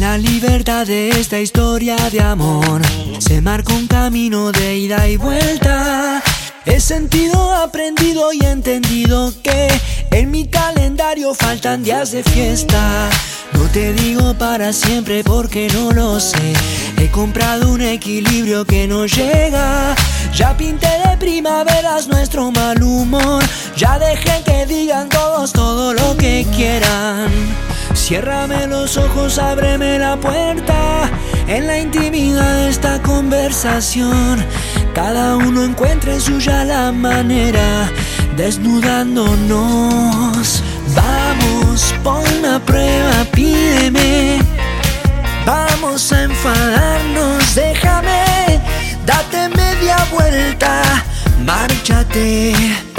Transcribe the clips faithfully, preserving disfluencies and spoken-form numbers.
la libertad de esta historia de amor se marca un camino de ida y vuelta. He sentido, aprendido y entendido que en mi calendario faltan días de fiesta. No te digo para siempre porque no lo sé. He comprado un equilibrio que no llega. Ya pinté de primaveras nuestro mal humor. Ya dejé que digan todos todo lo que quieran. Ciérrame los ojos, ábreme la puerta. En la intimidad de esta conversación, cada uno encuentre suya la manera, desnudándonos. Vamos, ponme a prueba, pídeme. Vamos a enfadarnos, déjame. Date media vuelta, márchate.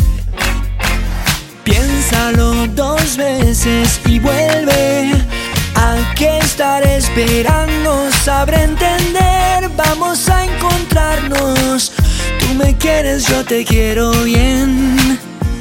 Piénsalo dos veces y vuelve. ¿A qué estar esperando? Sabré entender, vamos a encontrarnos. Tú me quieres, yo te quiero bien.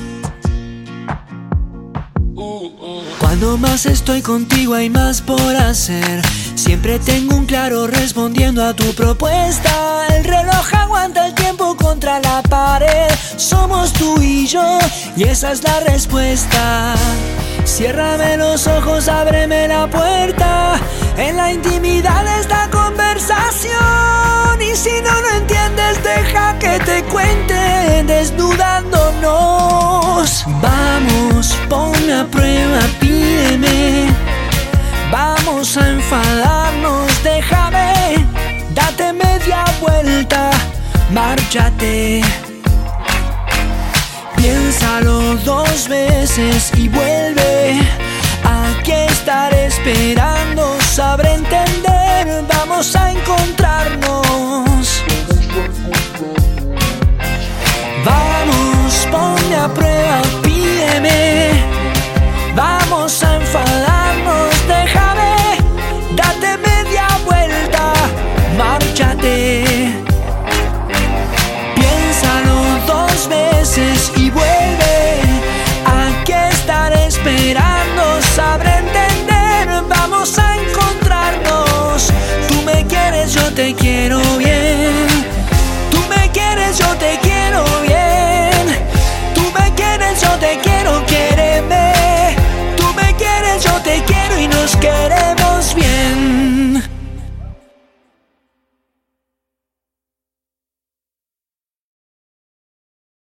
Cuando más estoy contigo hay más por hacer. Siempre tengo un claro respondiendo a tu propuesta. El reloj aguanta el tiempo contra la pared. Somos tú y yo y esa es la respuesta. Ciérrame los ojos, ábreme la puerta. En la intimidad de esta conversación. Y si no lo entiendes, deja que te cuente, desnudándonos. Vamos, ponme a prueba, pídeme. Vamos a enfadarnos, déjame. Date media vuelta, márchate. Piénsalo dos veces y vuelve. ¿A qué estar esperando?